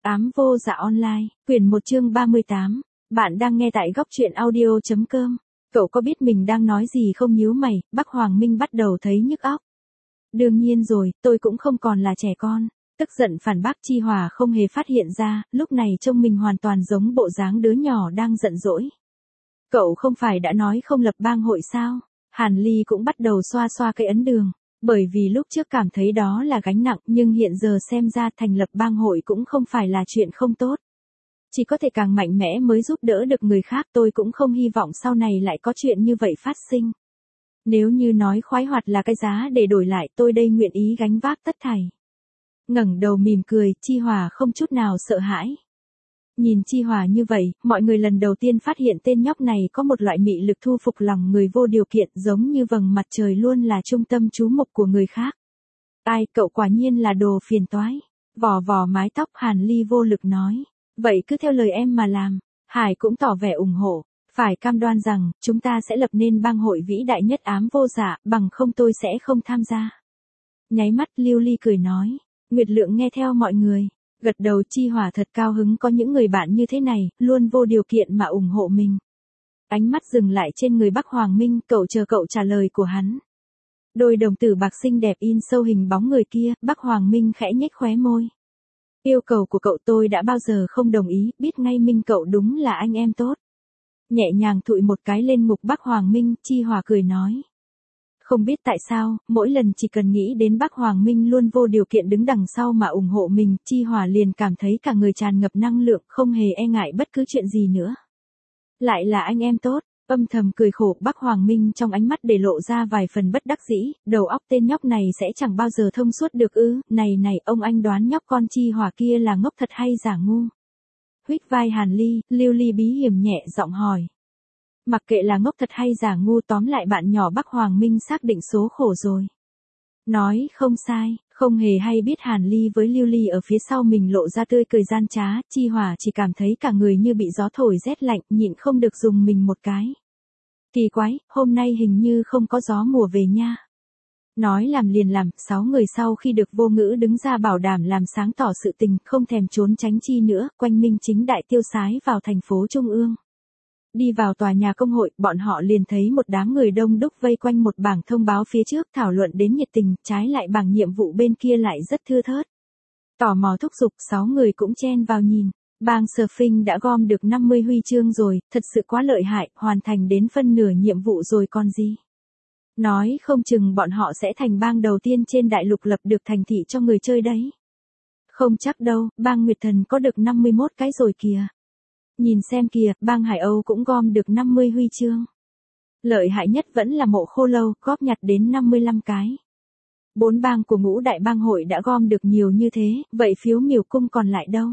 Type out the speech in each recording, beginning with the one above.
Ám vô dạ online, quyển 1 chương 38. Bạn đang nghe tại góc truyện audio.com. Cậu có biết mình đang nói gì không? Nhíu mày, Bắc Hoàng Minh bắt đầu thấy nhức óc. Đương nhiên rồi, tôi cũng không còn là trẻ con. Tức giận phản bác. Chi Hòa không hề phát hiện ra, lúc này trông mình hoàn toàn giống bộ dáng đứa nhỏ đang giận dỗi. Cậu không phải đã nói không lập bang hội sao? Hàn Ly cũng bắt đầu xoa xoa cây ấn đường. Bởi vì lúc trước cảm thấy đó là gánh nặng, nhưng hiện giờ xem ra thành lập bang hội cũng không phải là chuyện không tốt. Chỉ có thể càng mạnh mẽ mới giúp đỡ được người khác. Tôi cũng không hy vọng sau này lại có chuyện như vậy phát sinh. Nếu như nói khoái hoạt là cái giá để đổi lại, tôi đây nguyện ý gánh vác tất thảy. Ngẩng đầu mỉm cười, Chi Hòa không chút nào sợ hãi. Nhìn Chi Hòa như vậy, mọi người lần đầu tiên phát hiện tên nhóc này có một loại mị lực thu phục lòng người vô điều kiện, giống như vầng mặt trời luôn là trung tâm chú mục của người khác. Ai, cậu quả nhiên là đồ phiền toái. Vò vò mái tóc, Hàn Ly vô lực nói. Vậy cứ theo lời em mà làm. Hải cũng tỏ vẻ ủng hộ. Phải cam đoan rằng, chúng ta sẽ lập nên bang hội vĩ đại nhất Ám vô dạ, bằng không tôi sẽ không tham gia. Nháy mắt Lưu Ly cười nói. Nguyệt Lượng nghe theo mọi người. Gật đầu. Chi Hòa thật cao hứng có những người bạn như thế này, luôn vô điều kiện mà ủng hộ mình. Ánh mắt dừng lại trên người Bắc Hoàng Minh, cậu chờ cậu trả lời của hắn. Đôi đồng tử bạc xinh đẹp in sâu hình bóng người kia, Bắc Hoàng Minh khẽ nhếch khóe môi. Yêu cầu của cậu tôi đã bao giờ không đồng ý, biết ngay Minh cậu đúng là anh em tốt. Nhẹ nhàng thụi một cái lên ngực Bắc Hoàng Minh, Chi Hòa cười nói. Không biết tại sao, mỗi lần chỉ cần nghĩ đến Bắc Hoàng Minh luôn vô điều kiện đứng đằng sau mà ủng hộ mình, Chi Hòa liền cảm thấy cả người tràn ngập năng lượng, không hề e ngại bất cứ chuyện gì nữa. Lại là anh em tốt, âm thầm cười khổ. Bắc Hoàng Minh trong ánh mắt để lộ ra vài phần bất đắc dĩ, đầu óc tên nhóc này sẽ chẳng bao giờ thông suốt được ư? Này, ông anh đoán nhóc con Chi Hòa kia là ngốc thật hay giả ngu? Huých vai Hàn Ly, Lưu Ly bí hiểm nhẹ giọng hỏi. Mặc kệ là ngốc thật hay giả ngu, tóm lại bạn nhỏ Bắc Hoàng Minh xác định số khổ rồi. Nói không sai, không hề hay biết Hàn Ly với Lưu Ly ở phía sau mình lộ ra tươi cười gian trá, Chi Hòa chỉ cảm thấy cả người như bị gió thổi rét lạnh, nhịn không được dùng mình một cái. Kỳ quái, hôm nay hình như không có gió mùa về nha. Nói làm liền làm, 6 người sau khi được Vô Ngữ đứng ra bảo đảm làm sáng tỏ sự tình, không thèm trốn tránh chi nữa, quanh minh chính đại tiêu sái vào thành phố Trung ương. Đi vào tòa nhà công hội, bọn họ liền thấy một đám người đông đúc vây quanh một bảng thông báo phía trước thảo luận đến nhiệt tình, trái lại bảng nhiệm vụ bên kia lại rất thưa thớt. Tò mò thúc giục, 6 người cũng chen vào nhìn. Bang Surfing đã gom được 50 huy chương rồi, thật sự quá lợi hại, hoàn thành đến phân nửa nhiệm vụ rồi còn gì. Nói không chừng bọn họ sẽ thành bang đầu tiên trên đại lục lập được thành thị cho người chơi đấy. Không chắc đâu, bang Nguyệt Thần có được 51 cái rồi kìa. Nhìn xem kìa, bang Hải Âu cũng gom được 50 huy chương. Lợi hại nhất vẫn là Mộ Khô Lâu, góp nhặt đến 55 cái. 4 bang của ngũ đại bang hội đã gom được nhiều như thế, vậy phiếu miểu cung còn lại đâu?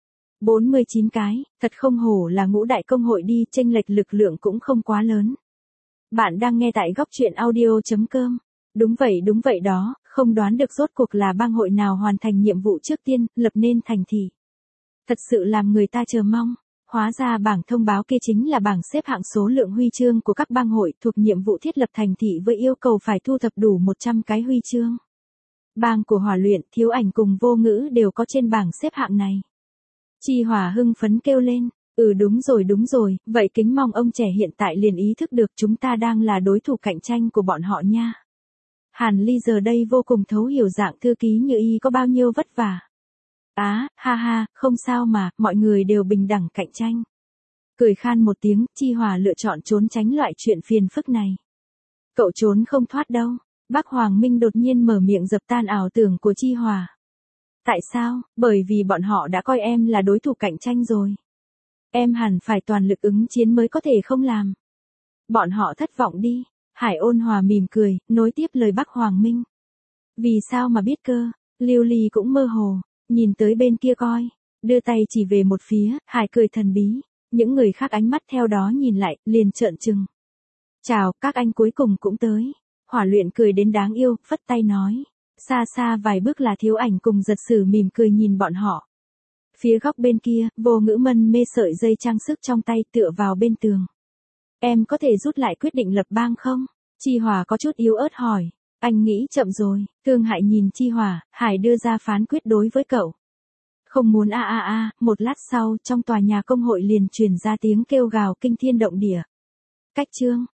49 cái, thật không hổ là ngũ đại công hội đi, chênh lệch lực lượng cũng không quá lớn. Bạn đang nghe tại góc truyện audio.com. Đúng vậy đó, không đoán được rốt cuộc là bang hội nào hoàn thành nhiệm vụ trước tiên, lập nên thành thị. Thật sự làm người ta chờ mong. Hóa ra bảng thông báo kia chính là bảng xếp hạng số lượng huy chương của các bang hội thuộc nhiệm vụ thiết lập thành thị với yêu cầu phải thu thập đủ 100 cái huy chương. Bang của Hỏa Luyện, Thiếu Ảnh cùng Vô Ngữ đều có trên bảng xếp hạng này. Chi Hòa hưng phấn kêu lên, đúng rồi, vậy kính mong ông trẻ hiện tại liền ý thức được chúng ta đang là đối thủ cạnh tranh của bọn họ nha. Hàn Ly giờ đây vô cùng thấu hiểu dạng thư ký như y có bao nhiêu vất vả. Ha, không sao mà, mọi người đều bình đẳng cạnh tranh. Cười khan một tiếng, Chi Hòa lựa chọn trốn tránh loại chuyện phiền phức này. Cậu trốn không thoát đâu. Bắc Hoàng Minh đột nhiên mở miệng dập tan ảo tưởng của Chi Hòa. Tại sao? Bởi vì bọn họ đã coi em là đối thủ cạnh tranh rồi. Em hẳn phải toàn lực ứng chiến mới có thể không làm. Bọn họ thất vọng đi. Hải Ôn Hòa mỉm cười, nối tiếp lời Bắc Hoàng Minh. Vì sao mà biết cơ? Lưu Ly cũng mơ hồ. Nhìn tới bên kia coi, đưa tay chỉ về một phía, Hải cười thần bí, những người khác ánh mắt theo đó nhìn lại, liền trợn trừng. Chào, các anh cuối cùng cũng tới. Hỏa Luyện cười đến đáng yêu, phất tay nói. Xa xa vài bước là Thiếu Ảnh cùng Giật Sử mỉm cười nhìn bọn họ. Phía góc bên kia, Vô Ngữ mân mê sợi dây trang sức trong tay tựa vào bên tường. Em có thể rút lại quyết định lập bang không? Chi Hòa có chút yếu ớt hỏi. Anh nghĩ chậm rồi. Thương Hại nhìn Chi Hòa, Hải đưa ra phán quyết đối với cậu. Không muốn một lát sau trong tòa nhà công hội liền truyền ra tiếng kêu gào kinh thiên động địa. Cách chương.